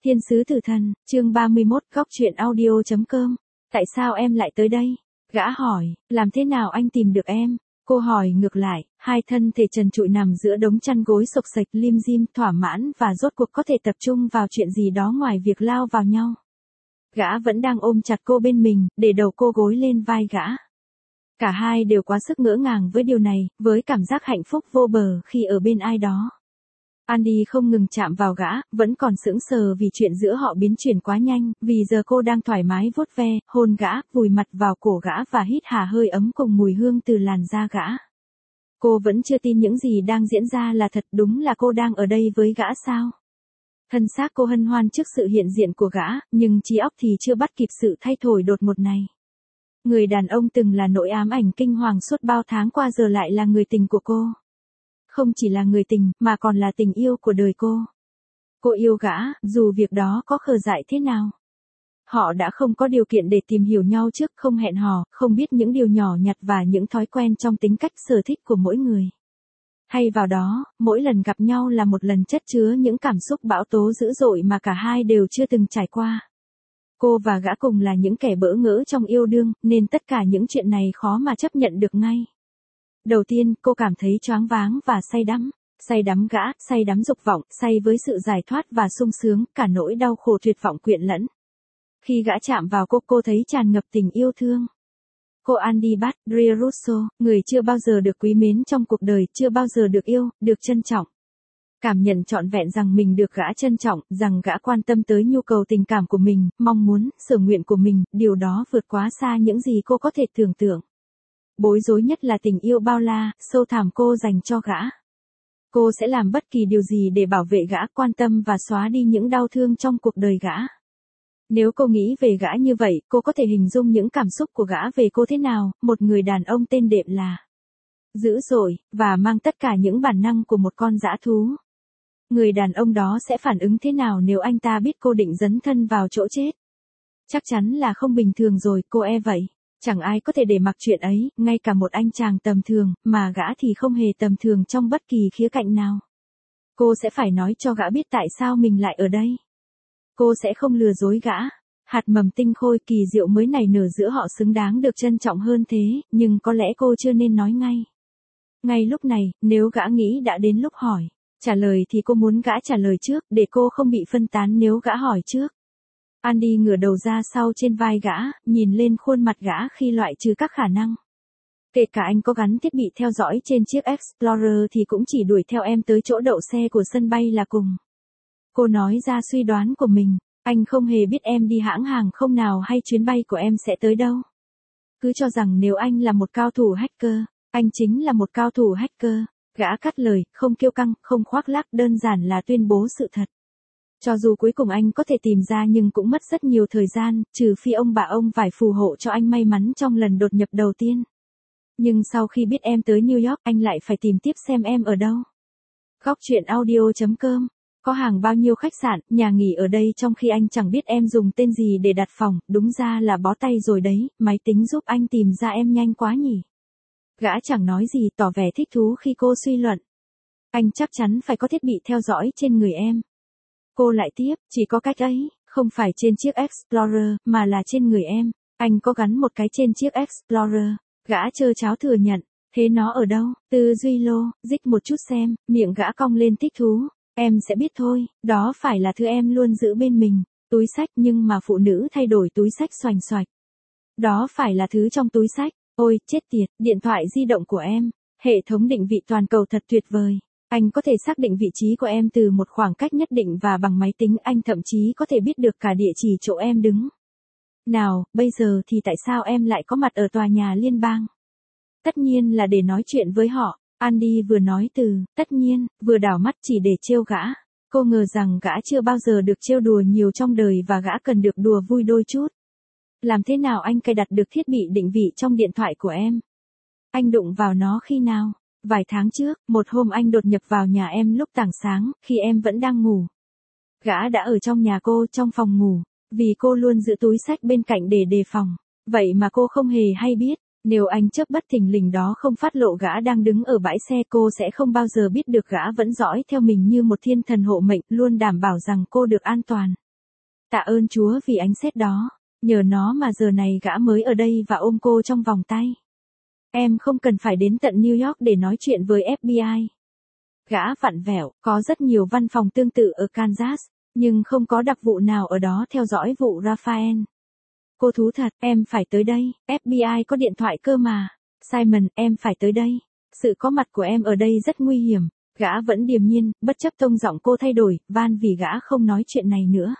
Thiên sứ tử thần, chương 31, góc truyện audio.com. Tại sao em lại tới đây? Gã hỏi, làm thế nào anh tìm được em? Cô hỏi ngược lại, hai thân thể trần trụi nằm giữa đống chăn gối xộc xệch lim dim thỏa mãn và rốt cuộc có thể tập trung vào chuyện gì đó ngoài việc lao vào nhau. Gã vẫn đang ôm chặt cô bên mình, để đầu cô gối lên vai gã. Cả hai đều quá sức ngỡ ngàng với điều này, với cảm giác hạnh phúc vô bờ khi ở bên ai đó. Andy không ngừng chạm vào gã, vẫn còn sững sờ vì chuyện giữa họ biến chuyển quá nhanh, vì giờ cô đang thoải mái vuốt ve, hôn gã, vùi mặt vào cổ gã và hít hà hơi ấm cùng mùi hương từ làn da gã. Cô vẫn chưa tin những gì đang diễn ra là thật, đúng là cô đang ở đây với gã sao? Thân xác cô hân hoan trước sự hiện diện của gã, nhưng trí óc thì chưa bắt kịp sự thay đổi đột ngột này. Người đàn ông từng là nỗi ám ảnh kinh hoàng suốt bao tháng qua giờ lại là người tình của cô. Không chỉ là người tình, mà còn là tình yêu của đời cô. Cô yêu gã, dù việc đó có khờ dại thế nào. Họ đã không có điều kiện để tìm hiểu nhau trước, không hẹn hò, không biết những điều nhỏ nhặt và những thói quen trong tính cách sở thích của mỗi người. Thay vào đó, mỗi lần gặp nhau là một lần chất chứa những cảm xúc bão tố dữ dội mà cả hai đều chưa từng trải qua. Cô và gã cùng là những kẻ bỡ ngỡ trong yêu đương, nên tất cả những chuyện này khó mà chấp nhận được ngay. Đầu tiên, cô cảm thấy choáng váng và say đắm gã, say đắm dục vọng, say với sự giải thoát và sung sướng, cả nỗi đau khổ tuyệt vọng quyện lẫn. Khi gã chạm vào cô thấy tràn ngập tình yêu thương. Cô Andy Badria Russo, người chưa bao giờ được quý mến trong cuộc đời, chưa bao giờ được yêu, được trân trọng. Cảm nhận trọn vẹn rằng mình được gã trân trọng, rằng gã quan tâm tới nhu cầu tình cảm của mình, mong muốn, sở nguyện của mình, điều đó vượt quá xa những gì cô có thể tưởng tượng. Bối rối nhất là tình yêu bao la, sâu thẳm cô dành cho gã. Cô sẽ làm bất kỳ điều gì để bảo vệ gã, quan tâm và xóa đi những đau thương trong cuộc đời gã. Nếu cô nghĩ về gã như vậy, cô có thể hình dung những cảm xúc của gã về cô thế nào, một người đàn ông tên đệm là dữ dội, và mang tất cả những bản năng của một con dã thú. Người đàn ông đó sẽ phản ứng thế nào nếu anh ta biết cô định dấn thân vào chỗ chết? Chắc chắn là không bình thường rồi, cô vậy. Chẳng ai có thể để mặc chuyện ấy, ngay cả một anh chàng tầm thường, mà gã thì không hề tầm thường trong bất kỳ khía cạnh nào. Cô sẽ phải nói cho gã biết tại sao mình lại ở đây. Cô sẽ không lừa dối gã. Hạt mầm tinh khôi kỳ diệu mới nảy nở giữa họ xứng đáng được trân trọng hơn thế, nhưng có lẽ cô chưa nên nói ngay. Ngay lúc này, nếu gã nghĩ đã đến lúc hỏi, trả lời thì cô muốn gã trả lời trước, để cô không bị phân tán nếu gã hỏi trước. Andy ngửa đầu ra sau trên vai gã, nhìn lên khuôn mặt gã khi loại trừ các khả năng. Kể cả anh có gắn thiết bị theo dõi trên chiếc Explorer thì cũng chỉ đuổi theo em tới chỗ đậu xe của sân bay là cùng. Cô nói ra suy đoán của mình, anh không hề biết em đi hãng hàng không nào hay chuyến bay của em sẽ tới đâu. Cứ cho rằng nếu anh là một cao thủ hacker, anh chính là một cao thủ hacker. Gã cắt lời, không kiêu căng, không khoác lác, đơn giản là tuyên bố sự thật. Cho dù cuối cùng anh có thể tìm ra nhưng cũng mất rất nhiều thời gian, trừ phi ông bà ông phải phù hộ cho anh may mắn trong lần đột nhập đầu tiên. Nhưng sau khi biết em tới New York, anh lại phải tìm tiếp xem em ở đâu. Góc truyện audio.com. Có hàng bao nhiêu khách sạn, nhà nghỉ ở đây trong khi anh chẳng biết em dùng tên gì để đặt phòng, đúng ra là bó tay rồi đấy, máy tính giúp anh tìm ra em nhanh quá nhỉ. Gã chẳng nói gì, tỏ vẻ thích thú khi cô suy luận. Anh chắc chắn phải có thiết bị theo dõi trên người em. Cô lại tiếp, chỉ có cách ấy, không phải trên chiếc Explorer, mà là trên người em. Anh có gắn một cái trên chiếc Explorer. Gã trơ tráo thừa nhận, thế nó ở đâu? Tư duy logic một chút xem, miệng gã cong lên thích thú. Em sẽ biết thôi, đó phải là thứ em luôn giữ bên mình, túi xách, nhưng mà phụ nữ thay đổi túi xách xoành xoạch. Đó phải là thứ trong túi xách. Ôi, chết tiệt, điện thoại di động của em. Hệ thống định vị toàn cầu thật tuyệt vời. Anh có thể xác định vị trí của em từ một khoảng cách nhất định và bằng máy tính anh thậm chí có thể biết được cả địa chỉ chỗ em đứng. Nào, bây giờ thì tại sao em lại có mặt ở tòa nhà liên bang? Tất nhiên là để nói chuyện với họ. Andy vừa nói tất nhiên, vừa đảo mắt chỉ để trêu gã. Cô ngờ rằng gã chưa bao giờ được trêu đùa nhiều trong đời và gã cần được đùa vui đôi chút. Làm thế nào anh cài đặt được thiết bị định vị trong điện thoại của em? Anh đụng vào nó khi nào? Vài tháng trước, một hôm anh đột nhập vào nhà em lúc tảng sáng, khi em vẫn đang ngủ. Gã đã ở trong nhà cô, trong phòng ngủ, vì cô luôn giữ túi xách bên cạnh để đề phòng. Vậy mà cô không hề hay biết. Nếu anh chớp bất thình lình đó không phát lộ gã đang đứng ở bãi xe, cô sẽ không bao giờ biết được gã vẫn dõi theo mình như một thiên thần hộ mệnh, luôn đảm bảo rằng cô được an toàn. Tạ ơn Chúa vì ánh sét đó. Nhờ nó mà giờ này gã mới ở đây và ôm cô trong vòng tay. Em không cần phải đến tận New York để nói chuyện với FBI. Gã vặn vẹo, có rất nhiều văn phòng tương tự ở Kansas, nhưng không có đặc vụ nào ở đó theo dõi vụ Raphael. Cô thú thật, em phải tới đây, FBI có điện thoại cơ mà. Simon, em phải tới đây. Sự có mặt của em ở đây rất nguy hiểm. Gã vẫn điềm nhiên, bất chấp tông giọng cô thay đổi, van vì gã không nói chuyện này nữa.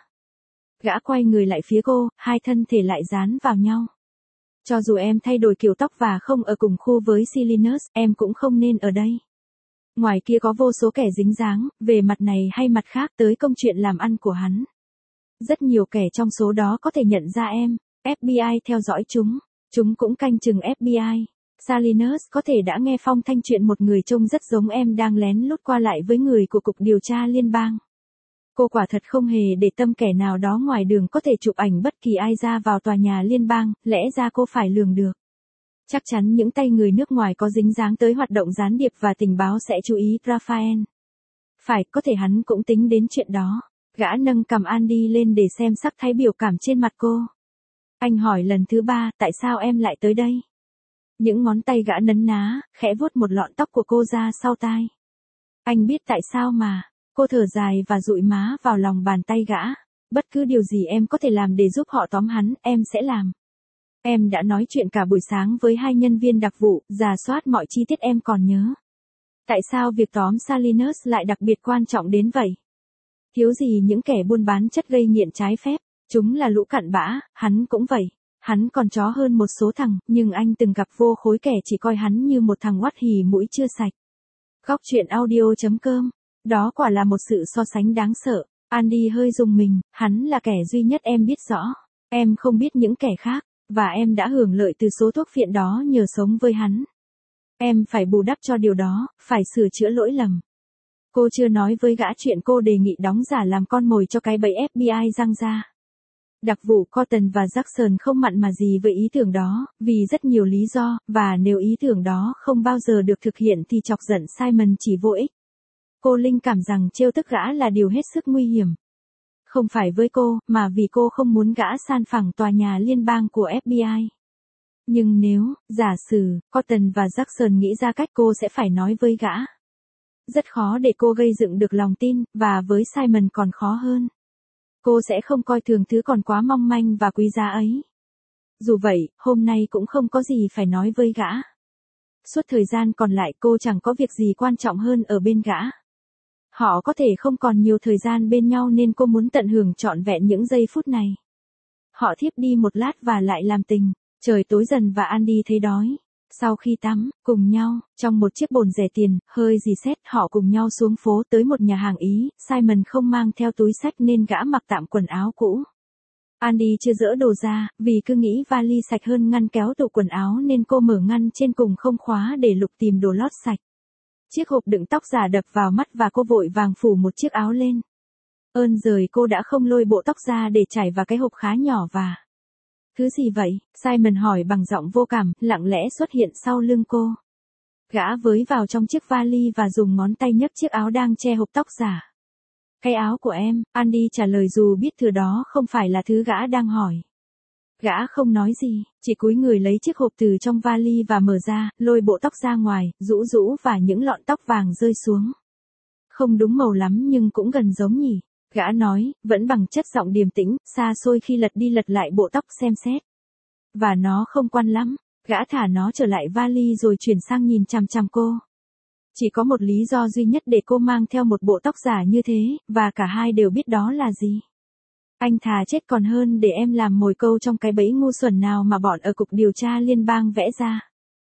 Gã quay người lại phía cô, hai thân thể lại dán vào nhau. Cho dù em thay đổi kiểu tóc và không ở cùng khu với Silinus, em cũng không nên ở đây. Ngoài kia có vô số kẻ dính dáng, về mặt này hay mặt khác tới công chuyện làm ăn của hắn. Rất nhiều kẻ trong số đó có thể nhận ra em. FBI theo dõi chúng. Chúng cũng canh chừng FBI. Silinus có thể đã nghe phong thanh chuyện một người trông rất giống em đang lén lút qua lại với người của Cục Điều tra Liên bang. Cô quả thật không hề để tâm kẻ nào đó ngoài đường có thể chụp ảnh bất kỳ ai ra vào tòa nhà liên bang, lẽ ra cô phải lường được. Chắc chắn những tay người nước ngoài có dính dáng tới hoạt động gián điệp và tình báo sẽ chú ý Raphael. Phải, có thể hắn cũng tính đến chuyện đó. Gã nâng cằm Andy lên để xem sắc thái biểu cảm trên mặt cô. Anh hỏi lần thứ 3, tại sao em lại tới đây? Những ngón tay gã nấn ná, khẽ vuốt một lọn tóc của cô ra sau tai. Anh biết tại sao mà. Cô thở dài và dụi má vào lòng bàn tay gã. Bất cứ điều gì em có thể làm để giúp họ tóm hắn, em sẽ làm. Em đã nói chuyện cả buổi sáng với 2 nhân viên đặc vụ, rà soát mọi chi tiết em còn nhớ. Tại sao việc tóm Silinus lại đặc biệt quan trọng đến vậy? Thiếu gì những kẻ buôn bán chất gây nghiện trái phép, chúng là lũ cặn bã, hắn cũng vậy. Hắn còn chó hơn một số thằng, nhưng anh từng gặp vô khối kẻ chỉ coi hắn như một thằng oắt hì mũi chưa sạch. Góc truyện audio.com. Đó quả là một sự so sánh đáng sợ. Andy hơi rùng mình, hắn là kẻ duy nhất em biết rõ. Em không biết những kẻ khác, và em đã hưởng lợi từ số thuốc phiện đó nhờ sống với hắn. Em phải bù đắp cho điều đó, phải sửa chữa lỗi lầm. Cô chưa nói với gã chuyện cô đề nghị đóng giả làm con mồi cho cái bẫy FBI giăng ra. Đặc vụ Cotton và Jackson không mặn mà gì với ý tưởng đó, vì rất nhiều lý do, và nếu ý tưởng đó không bao giờ được thực hiện thì chọc giận Simon chỉ vô ích. Cô linh cảm rằng trêu tức gã là điều hết sức nguy hiểm. Không phải với cô, mà vì cô không muốn gã san phẳng tòa nhà liên bang của FBI. Nhưng nếu, giả sử, Cotton và Jackson nghĩ ra cách cô sẽ phải nói với gã. Rất khó để cô gây dựng được lòng tin, và với Simon còn khó hơn. Cô sẽ không coi thường thứ còn quá mong manh và quý giá ấy. Dù vậy, hôm nay cũng không có gì phải nói với gã. Suốt thời gian còn lại cô chẳng có việc gì quan trọng hơn ở bên gã. Họ có thể không còn nhiều thời gian bên nhau nên cô muốn tận hưởng trọn vẹn những giây phút này. Họ thiếp đi một lát và lại làm tình. Trời tối dần và Andy thấy đói. Sau khi tắm, cùng nhau, trong một chiếc bồn rẻ tiền, hơi rỉ sét, họ cùng nhau xuống phố tới một nhà hàng Ý. Simon không mang theo túi xách nên gã mặc tạm quần áo cũ. Andy chưa dỡ đồ ra, vì cứ nghĩ vali sạch hơn ngăn kéo tủ quần áo nên cô mở ngăn trên cùng không khóa để lục tìm đồ lót sạch. Chiếc hộp đựng tóc giả đập vào mắt và cô vội vàng phủ một chiếc áo lên. Ơn giời cô đã không lôi bộ tóc ra để trải vào cái hộp khá nhỏ và... Thứ gì vậy? Simon hỏi bằng giọng vô cảm, lặng lẽ xuất hiện sau lưng cô. Gã với vào trong chiếc vali và dùng ngón tay nhấc chiếc áo đang che hộp tóc giả. Cái áo của em, Andy trả lời dù biết thứ đó không phải là thứ gã đang hỏi. Gã không nói gì, chỉ cúi người lấy chiếc hộp từ trong vali và mở ra, lôi bộ tóc ra ngoài, rũ rũ và những lọn tóc vàng rơi xuống. Không đúng màu lắm nhưng cũng gần giống nhỉ. Gã nói, vẫn bằng chất giọng điềm tĩnh, xa xôi khi lật đi lật lại bộ tóc xem xét. Và nó không quan lắm. Gã thả nó trở lại vali rồi chuyển sang nhìn chằm chằm cô. Chỉ có một lý do duy nhất để cô mang theo một bộ tóc giả như thế, và cả hai đều biết đó là gì. Anh thà chết còn hơn để em làm mồi câu trong cái bẫy ngu xuẩn nào mà bọn ở Cục Điều tra Liên bang vẽ ra.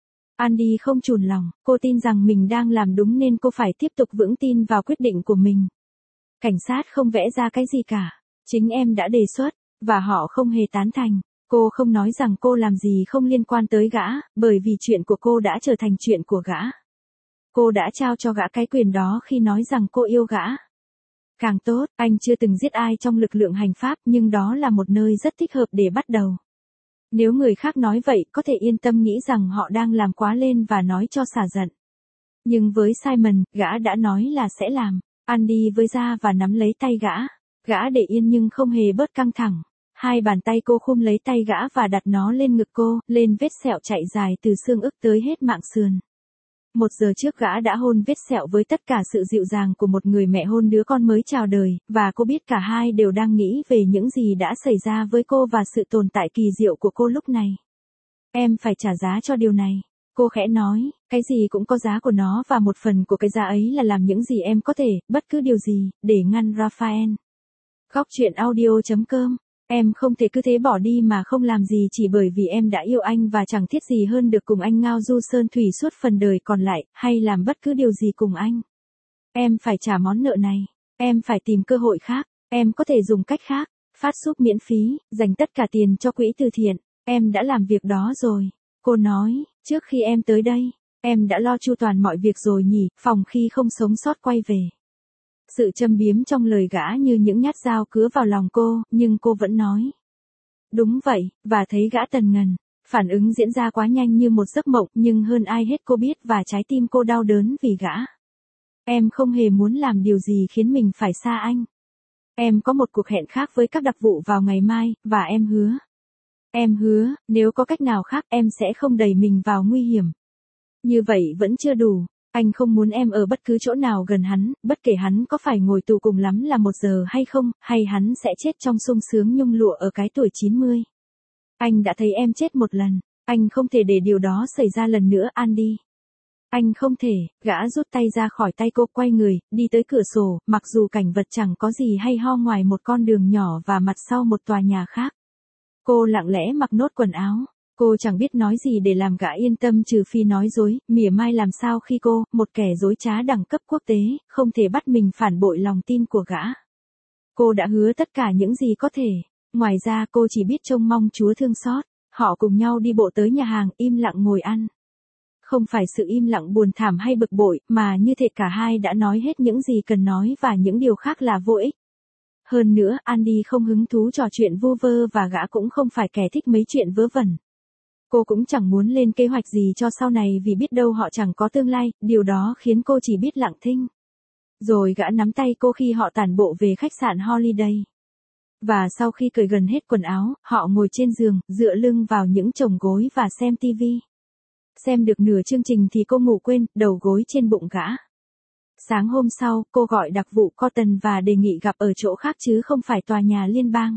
Andy không chùn lòng, cô tin rằng mình đang làm đúng nên cô phải tiếp tục vững tin vào quyết định của mình. Cảnh sát không vẽ ra cái gì cả. Chính em đã đề xuất, và họ không hề tán thành. Cô không nói rằng cô làm gì không liên quan tới gã, bởi vì chuyện của cô đã trở thành chuyện của gã. Cô đã trao cho gã cái quyền đó khi nói rằng cô yêu gã. Càng tốt, anh chưa từng giết ai trong lực lượng hành pháp nhưng đó là một nơi rất thích hợp để bắt đầu. Nếu người khác nói vậy có thể yên tâm nghĩ rằng họ đang làm quá lên và nói cho xả giận. Nhưng với Simon, gã đã nói là sẽ làm. Andy với ra và nắm lấy tay gã. Gã để yên nhưng không hề bớt căng thẳng. Hai bàn tay cô khum lấy tay gã và đặt nó lên ngực cô, lên vết sẹo chạy dài từ xương ức tới hết mạng sườn. 1 giờ trước gã đã hôn vết sẹo với tất cả sự dịu dàng của một người mẹ hôn đứa con mới chào đời, và cô biết cả hai đều đang nghĩ về những gì đã xảy ra với cô và sự tồn tại kỳ diệu của cô lúc này. Em phải trả giá cho điều này. Cô khẽ nói, cái gì cũng có giá của nó và một phần của cái giá ấy là làm những gì em có thể, bất cứ điều gì, để ngăn Raphael. Góc truyện audio.com. Em không thể cứ thế bỏ đi mà không làm gì chỉ bởi vì em đã yêu anh và chẳng thiết gì hơn được cùng anh ngao du sơn thủy suốt phần đời còn lại, hay làm bất cứ điều gì cùng anh. Em phải trả món nợ này. Em phải tìm cơ hội khác. Em có thể dùng cách khác. Phát súp miễn phí, dành tất cả tiền cho quỹ từ thiện. Em đã làm việc đó rồi. Cô nói, trước khi em tới đây, em đã lo chu toàn mọi việc rồi nhỉ, phòng khi không sống sót quay về. Sự châm biếm trong lời gã như những nhát dao cứa vào lòng cô, nhưng cô vẫn nói. Đúng vậy, và thấy gã tần ngần. Phản ứng diễn ra quá nhanh như một giấc mộng, nhưng hơn ai hết cô biết và trái tim cô đau đớn vì gã. Em không hề muốn làm điều gì khiến mình phải xa anh. Em có một cuộc hẹn khác với các đặc vụ vào ngày mai, và em hứa. Em hứa, nếu có cách nào khác em sẽ không đẩy mình vào nguy hiểm. Như vậy vẫn chưa đủ. Anh không muốn em ở bất cứ chỗ nào gần hắn, bất kể hắn có phải ngồi tù cùng lắm là 1 giờ hay không, hay hắn sẽ chết trong sung sướng nhung lụa ở cái tuổi 90. Anh đã thấy em chết một lần, anh không thể để điều đó xảy ra lần nữa Andy. Anh không thể, gã rút tay ra khỏi tay cô quay người, đi tới cửa sổ, mặc dù cảnh vật chẳng có gì hay ho ngoài một con đường nhỏ và mặt sau một tòa nhà khác. Cô lặng lẽ mặc nốt quần áo. Cô chẳng biết nói gì để làm gã yên tâm trừ phi nói dối, mỉa mai làm sao khi cô, một kẻ dối trá đẳng cấp quốc tế, không thể bắt mình phản bội lòng tin của gã. Cô đã hứa tất cả những gì có thể. Ngoài ra cô chỉ biết trông mong Chúa thương xót. Họ cùng nhau đi bộ tới nhà hàng, im lặng ngồi ăn. Không phải sự im lặng buồn thảm hay bực bội, mà như thể cả hai đã nói hết những gì cần nói và những điều khác là vô ích. Hơn nữa, Andy không hứng thú trò chuyện vu vơ và gã cũng không phải kẻ thích mấy chuyện vớ vẩn. Cô cũng chẳng muốn lên kế hoạch gì cho sau này vì biết đâu họ chẳng có tương lai, điều đó khiến cô chỉ biết lặng thinh. Rồi gã nắm tay cô khi họ tản bộ về khách sạn Holiday. Và sau khi cởi gần hết quần áo, họ ngồi trên giường, dựa lưng vào những chồng gối và xem tivi. Xem được nửa chương trình thì cô ngủ quên, đầu gối trên bụng gã. Sáng hôm sau, cô gọi đặc vụ Cotton và đề nghị gặp ở chỗ khác chứ không phải tòa nhà liên bang.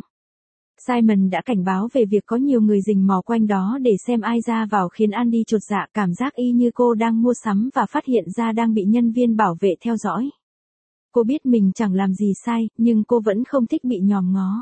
Simon đã cảnh báo về việc có nhiều người rình mò quanh đó để xem ai ra vào khiến Andy chột dạ cảm giác y như cô đang mua sắm và phát hiện ra đang bị nhân viên bảo vệ theo dõi. Cô biết mình chẳng làm gì sai, nhưng cô vẫn không thích bị nhòm ngó.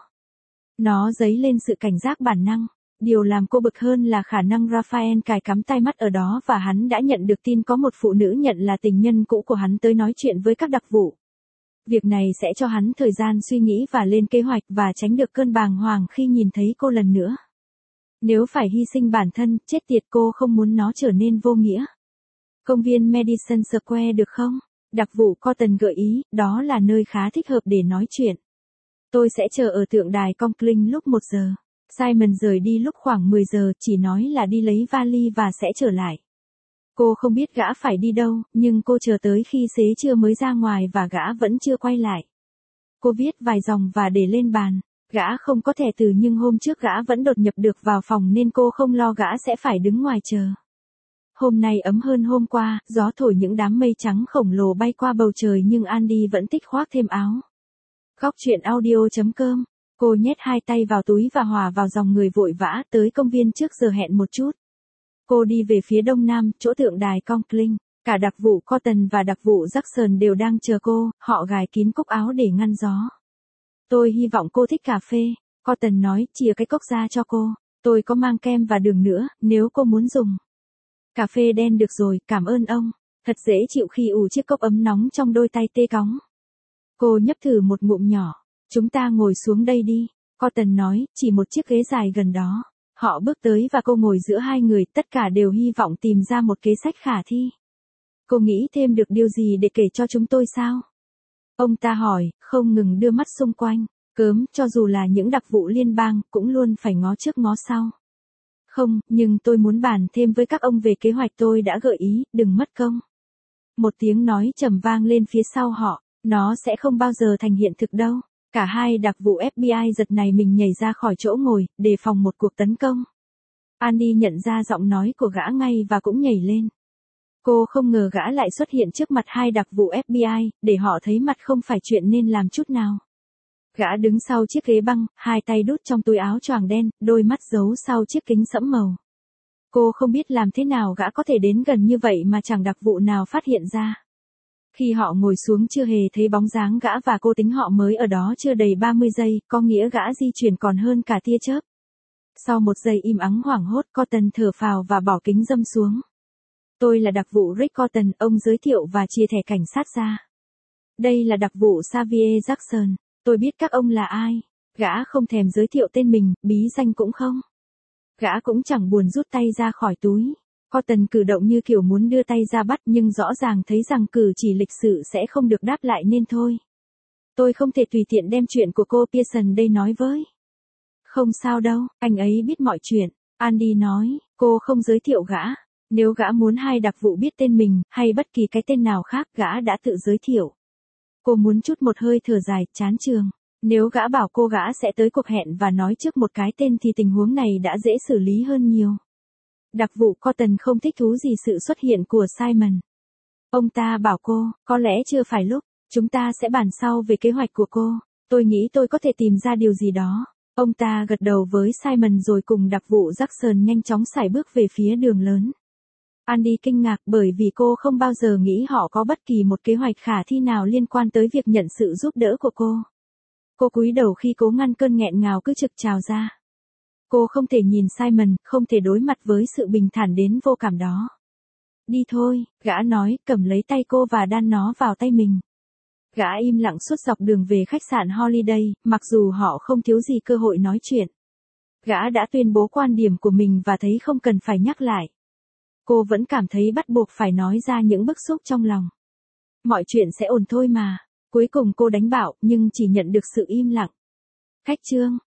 Nó dấy lên sự cảnh giác bản năng. Điều làm cô bực hơn là khả năng Raphael cài cắm tai mắt ở đó và hắn đã nhận được tin có một phụ nữ nhận là tình nhân cũ của hắn tới nói chuyện với các đặc vụ. Việc này sẽ cho hắn thời gian suy nghĩ và lên kế hoạch và tránh được cơn bàng hoàng khi nhìn thấy cô lần nữa. Nếu phải hy sinh bản thân, chết tiệt cô không muốn nó trở nên vô nghĩa. Công viên Madison Square được không? Đặc vụ Cotton gợi ý, đó là nơi khá thích hợp để nói chuyện. Tôi sẽ chờ ở tượng đài Conklin lúc 1 giờ. Simon rời đi lúc khoảng 10 giờ, chỉ nói là đi lấy vali và sẽ trở lại. Cô không biết gã phải đi đâu, nhưng cô chờ tới khi xế trưa mới ra ngoài và gã vẫn chưa quay lại. Cô viết vài dòng và để lên bàn. Gã không có thẻ từ nhưng hôm trước gã vẫn đột nhập được vào phòng nên cô không lo gã sẽ phải đứng ngoài chờ. Hôm nay ấm hơn hôm qua, gió thổi những đám mây trắng khổng lồ bay qua bầu trời nhưng Andy vẫn thích khoác thêm áo. Góc truyện audio.com. Cô nhét hai tay vào túi và hòa vào dòng người vội vã tới công viên trước giờ hẹn một chút. Cô đi về phía đông nam, chỗ tượng đài Conklin. Cả đặc vụ Cotton và đặc vụ Jackson đều đang chờ cô, họ gài kín cúc áo để ngăn gió. Tôi hy vọng cô thích cà phê. Cotton nói, chìa cái cốc ra cho cô. Tôi có mang kem và đường nữa, nếu cô muốn dùng. Cà phê đen được rồi, cảm ơn ông. Thật dễ chịu khi ủ chiếc cốc ấm nóng trong đôi tay tê cóng. Cô nhấp thử một ngụm nhỏ. Chúng ta ngồi xuống đây đi. Cotton nói, chỉ một chiếc ghế dài gần đó. Họ bước tới và cô ngồi giữa hai người, tất cả đều hy vọng tìm ra một kế sách khả thi. Cô nghĩ thêm được điều gì để kể cho chúng tôi sao? Ông ta hỏi, không ngừng đưa mắt xung quanh. Cớm, cho dù là những đặc vụ liên bang, cũng luôn phải ngó trước ngó sau. Không, nhưng tôi muốn bàn thêm với các ông về kế hoạch tôi đã gợi ý, đừng mất công. Một tiếng nói trầm vang lên phía sau họ, nó sẽ không bao giờ thành hiện thực đâu. Cả hai đặc vụ FBI giật này mình nhảy ra khỏi chỗ ngồi, đề phòng một cuộc tấn công. Andy nhận ra giọng nói của gã ngay và cũng nhảy lên. Cô không ngờ gã lại xuất hiện trước mặt hai đặc vụ FBI, để họ thấy mặt không phải chuyện nên làm chút nào. Gã đứng sau chiếc ghế băng, hai tay đút trong túi áo choàng đen, đôi mắt giấu sau chiếc kính sẫm màu. Cô không biết làm thế nào gã có thể đến gần như vậy mà chẳng đặc vụ nào phát hiện ra. Khi họ ngồi xuống chưa hề thấy bóng dáng gã và cô tính họ mới ở đó chưa đầy 30 giây, có nghĩa gã di chuyển còn hơn cả tia chớp. Sau một giây im ắng hoảng hốt, Cotton thở phào và bỏ kính râm xuống. Tôi là đặc vụ Rick Cotton, ông giới thiệu và chia thẻ cảnh sát ra. Đây là đặc vụ Xavier Jackson, tôi biết các ông là ai. Gã không thèm giới thiệu tên mình, bí danh cũng không. Gã cũng chẳng buồn rút tay ra khỏi túi. Cotton cử động như kiểu muốn đưa tay ra bắt nhưng rõ ràng thấy rằng cử chỉ lịch sự sẽ không được đáp lại nên thôi. Tôi không thể tùy tiện đem chuyện của cô Pearson đây nói với. Không sao đâu, anh ấy biết mọi chuyện, Andy nói, cô không giới thiệu gã. Nếu gã muốn hai đặc vụ biết tên mình, hay bất kỳ cái tên nào khác, gã đã tự giới thiệu. Cô muốn chút một hơi thở dài, chán trường. Nếu gã bảo cô gã sẽ tới cuộc hẹn và nói trước một cái tên thì tình huống này đã dễ xử lý hơn nhiều. Đặc vụ Cotton không thích thú gì sự xuất hiện của Simon. Ông ta bảo cô, có lẽ chưa phải lúc, chúng ta sẽ bàn sau về kế hoạch của cô. Tôi nghĩ tôi có thể tìm ra điều gì đó. Ông ta gật đầu với Simon rồi cùng đặc vụ Jackson nhanh chóng sải bước về phía đường lớn. Andy kinh ngạc bởi vì cô không bao giờ nghĩ họ có bất kỳ một kế hoạch khả thi nào liên quan tới việc nhận sự giúp đỡ của cô. Cô cúi đầu khi cố ngăn cơn nghẹn ngào cứ trực trào ra. Cô không thể nhìn Simon, không thể đối mặt với sự bình thản đến vô cảm đó. Đi thôi, gã nói, cầm lấy tay cô và đan nó vào tay mình. Gã im lặng suốt dọc đường về khách sạn Holiday, mặc dù họ không thiếu gì cơ hội nói chuyện. Gã đã tuyên bố quan điểm của mình và thấy không cần phải nhắc lại. Cô vẫn cảm thấy bắt buộc phải nói ra những bức xúc trong lòng. Mọi chuyện sẽ ổn thôi mà. Cuối cùng cô đánh bạo, nhưng chỉ nhận được sự im lặng. Khách trương,